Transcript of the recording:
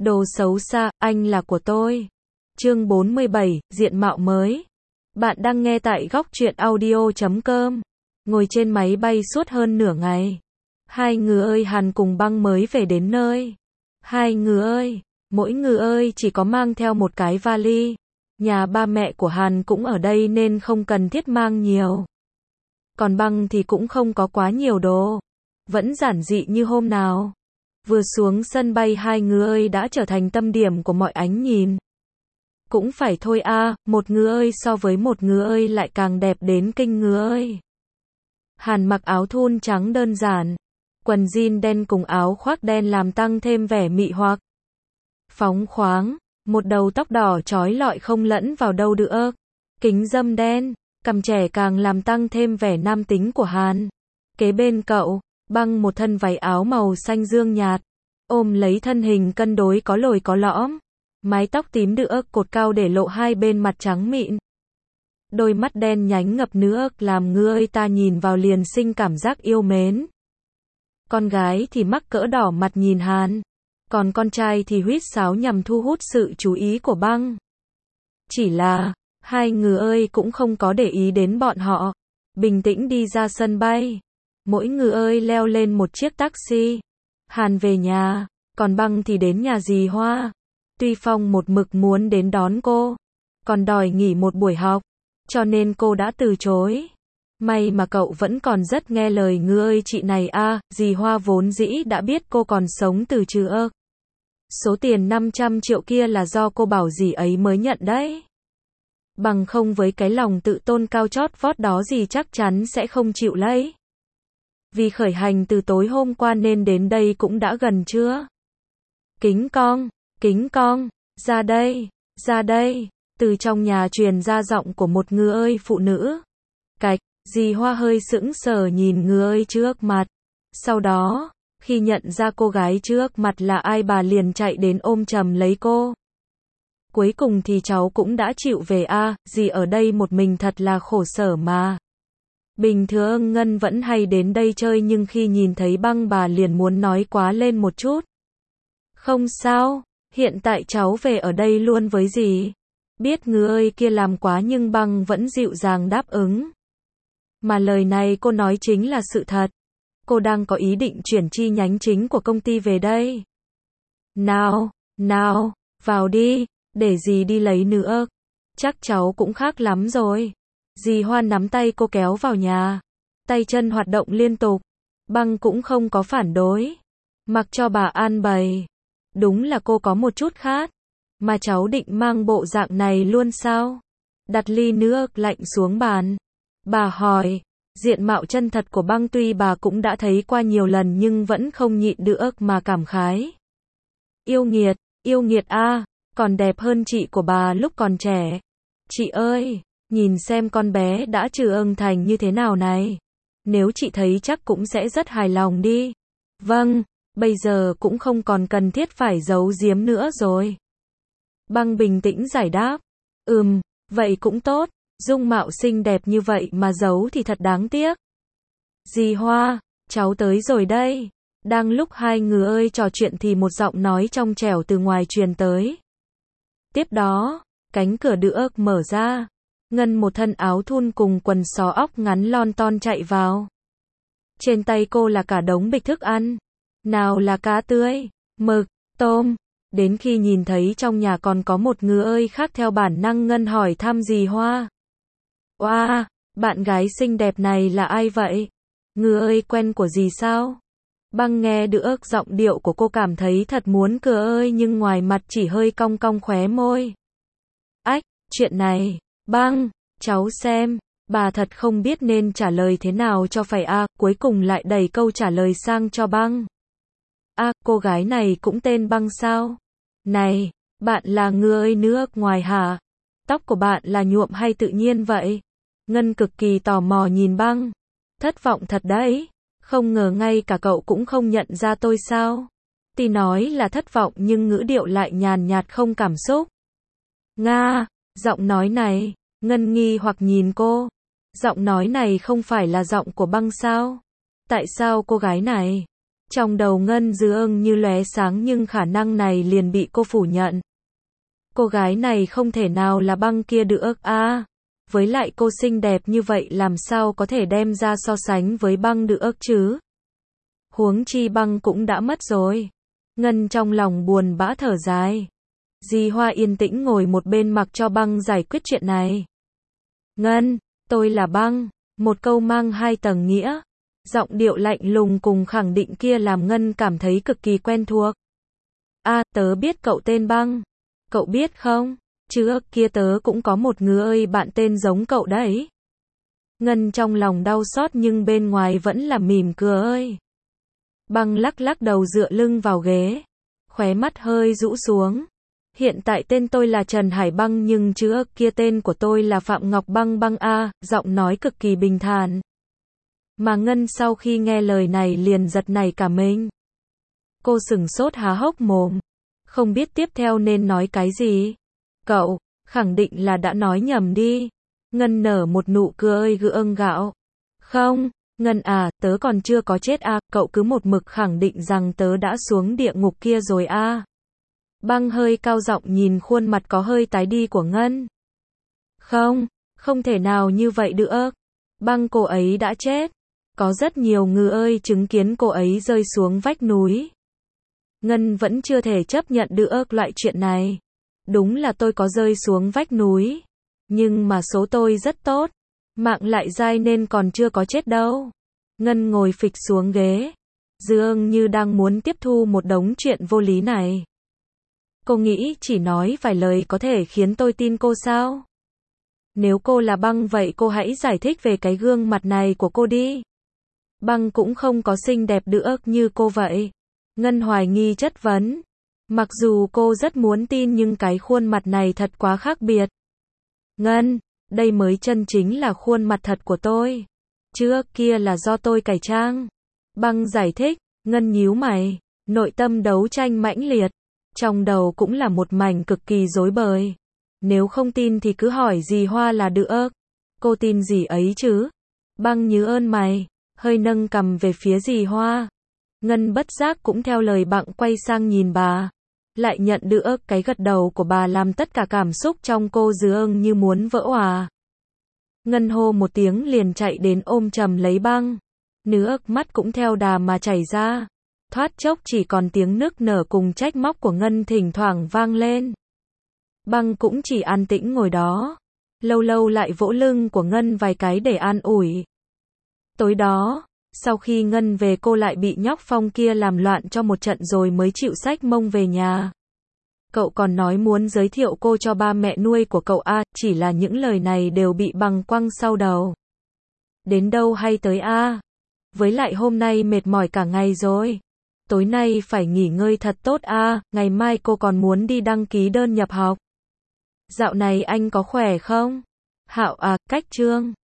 Đồ xấu xa, anh là của tôi. Chương 47, diện mạo mới. Bạn đang nghe tại góc truyện audio.com. Ngồi trên máy bay suốt hơn nửa ngày. Hai người ơi, Hàn cùng Băng mới về đến nơi. Hai người ơi, mỗi người ơi chỉ có mang theo một cái vali. Nhà ba mẹ của Hàn cũng ở đây nên không cần thiết mang nhiều. Còn Băng thì cũng không có quá nhiều đồ. Vẫn giản dị như hôm nào. Vừa xuống sân bay hai người ơi đã trở thành tâm điểm của mọi ánh nhìn. Cũng phải thôi a, một người ơi so với một người ơi lại càng đẹp đến kinh người ơi. Hàn mặc áo thun trắng đơn giản, quần jean đen cùng áo khoác đen làm tăng thêm vẻ mị hoặc phóng khoáng, một đầu tóc đỏ chói lọi không lẫn vào đâu nữa, kính râm đen, cằm trẻ càng làm tăng thêm vẻ nam tính của Hàn. Kế bên cậu, Băng một thân váy áo màu xanh dương nhạt, ôm lấy thân hình cân đối có lồi có lõm, mái tóc tím đữa cột cao để lộ hai bên mặt trắng mịn. Đôi mắt đen nhánh ngập nước làm người ta nhìn vào liền sinh cảm giác yêu mến. Con gái thì mắc cỡ đỏ mặt nhìn Hàn, còn con trai thì huýt sáo nhằm thu hút sự chú ý của Băng. Chỉ là, hai người ơi cũng không có để ý đến bọn họ, bình tĩnh đi ra sân bay. Mỗi người ơi leo lên một chiếc taxi. Hàn về nhà, còn Băng thì đến nhà dì Hoa. Tuy Phong một mực muốn đến đón cô, còn đòi nghỉ một buổi học, cho nên cô đã từ chối. May mà cậu vẫn còn rất nghe lời người ơi chị này a, dì Hoa vốn dĩ đã biết cô còn sống từ trưa. Số tiền 500 triệu kia là do cô bảo dì ấy mới nhận đấy. Bằng không với cái lòng tự tôn cao chót vót đó dì chắc chắn sẽ không chịu lấy. Vì khởi hành từ tối hôm qua nên đến đây cũng đã gần trưa. Kính con, ra đây, từ trong nhà truyền ra giọng của một người ơi phụ nữ. Cạch, dì Hoa hơi sững sờ nhìn người ơi trước mặt. Sau đó, khi nhận ra cô gái trước mặt là ai bà liền chạy đến ôm chầm lấy cô. Cuối cùng thì cháu cũng đã chịu về a, dì ở đây một mình thật là khổ sở mà. Bình thường Ngân vẫn hay đến đây chơi nhưng khi nhìn thấy Băng bà liền muốn nói quá lên một chút. Không sao, hiện tại cháu về ở đây luôn với dì. Biết người ơi kia làm quá nhưng Băng vẫn dịu dàng đáp ứng. Mà lời này cô nói chính là sự thật. Cô đang có ý định chuyển chi nhánh chính của công ty về đây. Nào, vào đi, để dì đi lấy nữa. Chắc cháu cũng khác lắm rồi. Dì Hoa nắm tay cô kéo vào nhà. Tay chân hoạt động liên tục. Băng cũng không có phản đối. Mặc cho bà an bày. Đúng là cô có một chút khát. Mà cháu định mang bộ dạng này luôn sao? Đặt ly nước lạnh xuống bàn. Bà hỏi. Diện mạo chân thật của Băng tuy bà cũng đã thấy qua nhiều lần nhưng vẫn không nhịn được mà cảm khái. Yêu nghiệt a, còn đẹp hơn chị của bà lúc còn trẻ. Chị ơi, nhìn xem con bé đã trưởng thành như thế nào này. Nếu chị thấy chắc cũng sẽ rất hài lòng đi. Vâng, bây giờ cũng không còn cần thiết phải giấu giếm nữa rồi. Băng bình tĩnh giải đáp. Vậy cũng tốt, dung mạo xinh đẹp như vậy mà giấu thì thật đáng tiếc. Dì Hoa, cháu tới rồi đây. Đang lúc hai người ơi trò chuyện thì một giọng nói trong trẻo từ ngoài truyền tới. Tiếp đó, cánh cửa được mở ra. Ngân một thân áo thun cùng quần xó óc ngắn lon ton chạy vào. Trên tay cô là cả đống bịch thức ăn. Nào là cá tươi, mực, tôm. Đến khi nhìn thấy trong nhà còn có một người ơi khác theo bản năng Ngân hỏi thăm dì Hoa. Oa, bạn gái xinh đẹp này là ai vậy? Người ơi quen của dì sao? Băng nghe được giọng điệu của cô cảm thấy thật muốn cười ơi nhưng ngoài mặt chỉ hơi cong cong khóe môi. Ách, chuyện này, Băng, cháu xem, bà thật không biết nên trả lời thế nào cho phải cuối cùng lại đẩy câu trả lời sang cho Băng. Cô gái này cũng tên Băng sao? Này, bạn là người ơi nước ngoài hả? Tóc của bạn là nhuộm hay tự nhiên vậy? Ngân cực kỳ tò mò nhìn Băng. Thất vọng thật đấy, không ngờ ngay cả cậu cũng không nhận ra tôi sao? Tuy nói là thất vọng nhưng ngữ điệu lại nhàn nhạt không cảm xúc. Nga, giọng nói này, Ngân nghi hoặc nhìn cô. Giọng nói này không phải là giọng của Băng sao? Tại sao cô gái này Trong đầu Ngân Dương như lóe sáng nhưng khả năng này liền bị cô phủ nhận. Cô gái này không thể nào là Băng kia được a. Với lại cô xinh đẹp như vậy làm sao có thể đem ra so sánh với Băng được chứ? Huống chi Băng cũng đã mất rồi. Ngân trong lòng buồn bã thở dài. Di Hoa yên tĩnh ngồi một bên mặc cho Băng giải quyết chuyện này. Ngân, tôi là Băng. Một câu mang hai tầng nghĩa. Giọng điệu lạnh lùng cùng khẳng định kia làm Ngân cảm thấy cực kỳ quen thuộc. Tớ biết cậu tên Băng. Cậu biết không? Trước kia tớ cũng có một người bạn tên giống cậu đấy. Ngân trong lòng đau xót nhưng bên ngoài vẫn là mỉm cười. Băng lắc lắc đầu dựa lưng vào ghế. Khóe mắt hơi rũ xuống. Hiện tại tên tôi là Trần Hải Băng nhưng trước kia tên của tôi là Phạm Ngọc Băng Băng a, giọng nói cực kỳ bình thản. Mà Ngân sau khi nghe lời này liền giật nảy cả mình. Cô sửng sốt há hốc mồm. Không biết tiếp theo nên nói cái gì. Cậu, khẳng định là đã nói nhầm đi. Ngân nở một nụ cười gượng gạo. Không, Ngân à, tớ còn chưa có chết cậu cứ một mực khẳng định rằng tớ đã xuống địa ngục kia rồi Băng hơi cao giọng nhìn khuôn mặt có hơi tái đi của Ngân. Không, không thể nào như vậy được. Băng cô ấy đã chết. Có rất nhiều người chứng kiến cô ấy rơi xuống vách núi. Ngân vẫn chưa thể chấp nhận được loại chuyện này. Đúng là tôi có rơi xuống vách núi. Nhưng mà số tôi rất tốt. Mạng lại dai nên còn chưa có chết đâu. Ngân ngồi phịch xuống ghế. Dường như đang muốn tiếp thu một đống chuyện vô lý này. Cô nghĩ chỉ nói vài lời có thể khiến tôi tin cô sao? Nếu cô là Băng vậy cô hãy giải thích về cái gương mặt này của cô đi. Băng cũng không có xinh đẹp được như cô vậy. Ngân hoài nghi chất vấn. Mặc dù cô rất muốn tin nhưng cái khuôn mặt này thật quá khác biệt. Ngân, đây mới chân chính là khuôn mặt thật của tôi. Trước kia là do tôi cải trang. Băng giải thích. Ngân nhíu mày. Nội tâm đấu tranh mãnh liệt. Trong đầu cũng là một mảnh cực kỳ rối bời. Nếu không tin thì cứ hỏi Dì Hoa là được. Cô tin gì ấy chứ? Băng nhớ ơn mày. Hơi nâng cằm về phía Dì Hoa. Ngân bất giác cũng theo lời bạn quay sang nhìn bà. Lại nhận được cái gật đầu của bà làm tất cả cảm xúc trong cô dường như muốn vỡ òa. Ngân hô một tiếng liền chạy đến ôm chầm lấy Băng. Nước mắt cũng theo đà mà chảy ra. Thoát chốc chỉ còn tiếng nức nở cùng trách móc của Ngân thỉnh thoảng vang lên. Băng cũng chỉ an tĩnh ngồi đó. Lâu lâu lại vỗ lưng của Ngân vài cái để an ủi. Tối đó, sau khi Ngân về cô lại bị nhóc Phong kia làm loạn cho một trận rồi mới chịu xách mông về nhà. Cậu còn nói muốn giới thiệu cô cho ba mẹ nuôi của cậu chỉ là những lời này đều bị Băng quăng sau đầu. Đến đâu hay tới Với lại hôm nay mệt mỏi cả ngày rồi. Tối nay phải nghỉ ngơi thật tốt ngày mai cô còn muốn đi đăng ký đơn nhập học. Dạo này anh có khỏe không? Hạo cách Trương.